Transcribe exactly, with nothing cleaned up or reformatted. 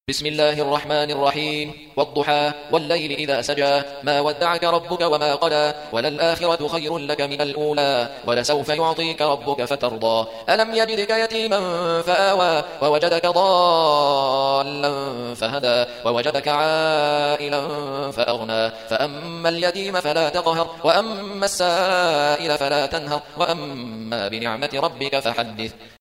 بسم الله الرحمن الرحيم والضحى والليل إذا سجى ما ودعك ربك وما قلى وللآخرة خير لك من الأولى ولسوف يعطيك ربك فترضى ألم يجدك يتيما فآوى ووجدك ضالا فهدى ووجدك عائلا فأغنى فأما اليتيم فلا تقهر وأما السائل فلا تنهر وأما بنعمة ربك فحدث